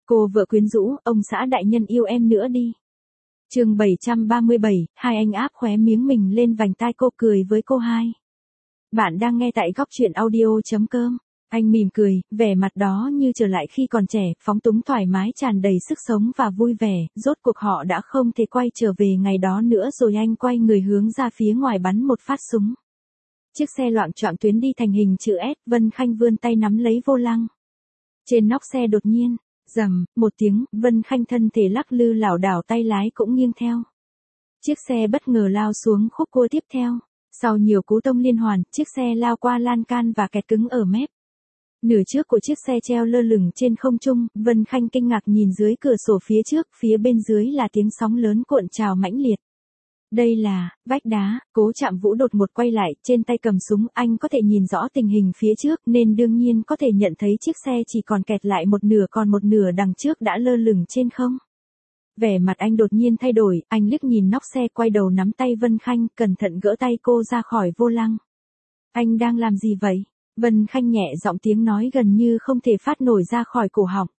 Cô vợ quyến rũ, ông xã đại nhân yêu em nữa đi. Chương 737, hai anh áp khóe miếng mình lên vành tai cô cười với cô hai. Bạn đang nghe tại góc truyện audio.com. Anh mỉm cười, vẻ mặt đó như trở lại khi còn trẻ, phóng túng thoải mái tràn đầy sức sống và vui vẻ, rốt cuộc họ đã không thể quay trở về ngày đó nữa rồi anh quay người hướng ra phía ngoài bắn một phát súng. Chiếc xe loạng choạng tuyến đi thành hình chữ S, Vân Khanh vươn tay nắm lấy vô lăng. Trên nóc xe đột nhiên, rầm, một tiếng, Vân Khanh thân thể lắc lư lảo đảo tay lái cũng nghiêng theo. Chiếc xe bất ngờ lao xuống khúc cua tiếp theo. Sau nhiều cú tông liên hoàn, chiếc xe lao qua lan can và kẹt cứng ở mép. Nửa trước của chiếc xe treo lơ lửng trên không trung, Vân Khanh kinh ngạc nhìn dưới cửa sổ phía trước, phía bên dưới là tiếng sóng lớn cuộn trào mãnh liệt. Đây là vách đá. Cố Trạm Vũ đột ngột quay lại, trên tay cầm súng, anh có thể nhìn rõ tình hình phía trước nên đương nhiên có thể nhận thấy chiếc xe chỉ còn kẹt lại một nửa, còn một nửa đằng trước đã lơ lửng trên không. Vẻ mặt anh đột nhiên thay đổi, anh liếc nhìn nóc xe, quay đầu nắm tay Vân Khanh, cẩn thận gỡ tay cô ra khỏi vô lăng. Anh đang làm gì vậy? Vân Khanh nhẹ giọng, tiếng nói gần như không thể phát nổi ra khỏi cổ họng.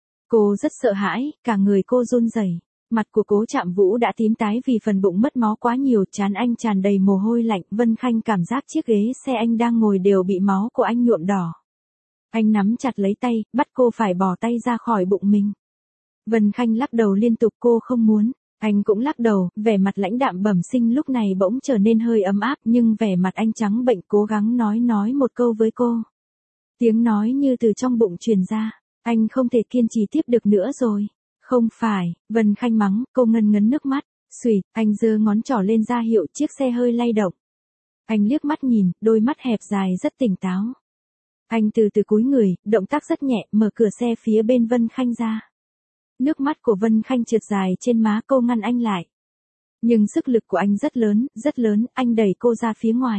Cô rất sợ hãi, cả người cô run rẩy. Mặt của Cố Trạm Vũ đã tím tái vì phần bụng mất máu quá nhiều, trán anh tràn đầy mồ hôi lạnh. Vân Khanh cảm giác chiếc ghế xe anh đang ngồi đều bị máu của anh nhuộm đỏ. Anh nắm chặt lấy tay, bắt cô phải bỏ tay ra khỏi bụng mình. Vân Khanh lắc đầu liên tục, cô không muốn. Anh cũng lắc đầu, vẻ mặt lãnh đạm bẩm sinh lúc này bỗng trở nên hơi ấm áp, nhưng vẻ mặt anh trắng bệnh, cố gắng nói một câu với cô. Tiếng nói như từ trong bụng truyền ra, anh không thể kiên trì tiếp được nữa rồi. Không phải, Vân Khanh mắng, cô ngân ngấn nước mắt. Xùy, anh giơ ngón trỏ lên ra hiệu, chiếc xe hơi lay động. Anh liếc mắt nhìn, đôi mắt hẹp dài rất tỉnh táo. Anh từ từ cúi người, động tác rất nhẹ, mở cửa xe phía bên Vân Khanh ra. Nước mắt của Vân Khanh trượt dài trên má, cô ngăn anh lại. Nhưng sức lực của anh rất lớn, anh đẩy cô ra phía ngoài.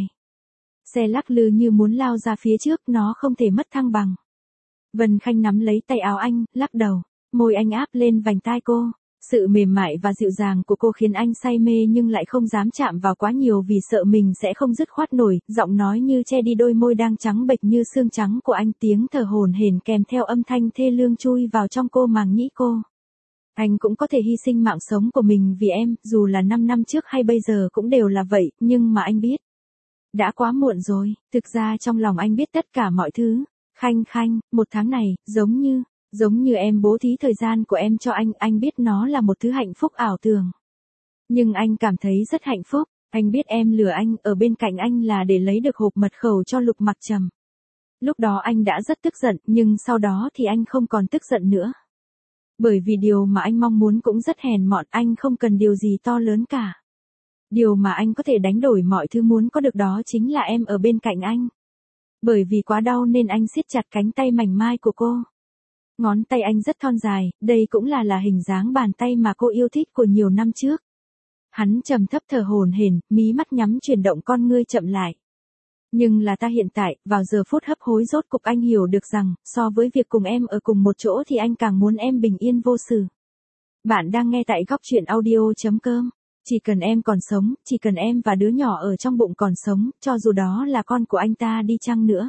Xe lắc lư như muốn lao ra phía trước, nó không thể mất thăng bằng. Vân Khanh nắm lấy tay áo anh, lắc đầu, môi anh áp lên vành tai cô. Sự mềm mại và dịu dàng của cô khiến anh say mê nhưng lại không dám chạm vào quá nhiều vì sợ mình sẽ không dứt khoát nổi, giọng nói như che đi đôi môi đang trắng bệch như xương trắng của anh, tiếng thở hổn hển kèm theo âm thanh thê lương chui vào trong cô màng nhĩ cô. Anh cũng có thể hy sinh mạng sống của mình vì em, dù là 5 năm trước hay bây giờ cũng đều là vậy, nhưng mà anh biết. Đã quá muộn rồi, thực ra trong lòng anh biết tất cả mọi thứ. Khanh, một tháng này, giống như em bố thí thời gian của em cho anh biết nó là một thứ hạnh phúc ảo tưởng. Nhưng anh cảm thấy rất hạnh phúc, anh biết em lừa anh, ở bên cạnh anh là để lấy được hộp mật khẩu cho Lục Mặc Trầm. Lúc đó anh đã rất tức giận, nhưng sau đó thì anh không còn tức giận nữa. Bởi vì điều mà anh mong muốn cũng rất hèn mọn, anh không cần điều gì to lớn cả. Điều mà anh có thể đánh đổi mọi thứ muốn có được đó chính là em ở bên cạnh anh. Bởi vì quá đau nên anh siết chặt cánh tay mảnh mai của cô. Ngón tay anh rất thon dài, đây cũng là hình dáng bàn tay mà cô yêu thích của nhiều năm trước. Hắn trầm thấp thở hổn hển, mí mắt nhắm chuyển động, con ngươi chậm lại. Nhưng là ta hiện tại, vào giờ phút hấp hối rốt cục anh hiểu được rằng, so với việc cùng em ở cùng một chỗ thì anh càng muốn em bình yên vô sự. Bạn đang nghe tại góc truyện audio.com. Chỉ cần em còn sống, chỉ cần em và đứa nhỏ ở trong bụng còn sống, cho dù đó là con của anh ta đi chăng nữa.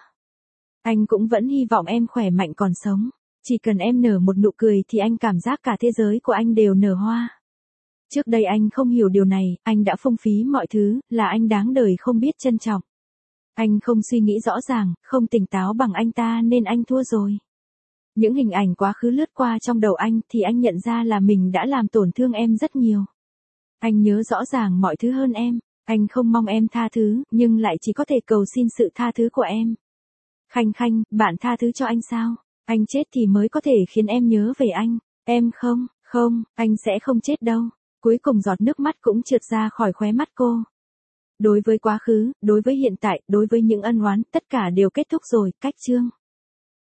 Anh cũng vẫn hy vọng em khỏe mạnh còn sống. Chỉ cần em nở một nụ cười thì anh cảm giác cả thế giới của anh đều nở hoa. Trước đây anh không hiểu điều này, anh đã phung phí mọi thứ, là anh đáng đời không biết trân trọng. Anh không suy nghĩ rõ ràng, không tỉnh táo bằng anh ta nên anh thua rồi. Những hình ảnh quá khứ lướt qua trong đầu anh thì anh nhận ra là mình đã làm tổn thương em rất nhiều. Anh nhớ rõ ràng mọi thứ hơn em, anh không mong em tha thứ, nhưng lại chỉ có thể cầu xin sự tha thứ của em. Khanh, bạn tha thứ cho anh sao? Anh chết thì mới có thể khiến em nhớ về anh. Em không, anh sẽ không chết đâu. Cuối cùng giọt nước mắt cũng trượt ra khỏi khóe mắt cô. Đối với quá khứ, đối với hiện tại, đối với những ân oán, tất cả đều kết thúc rồi, cách chương.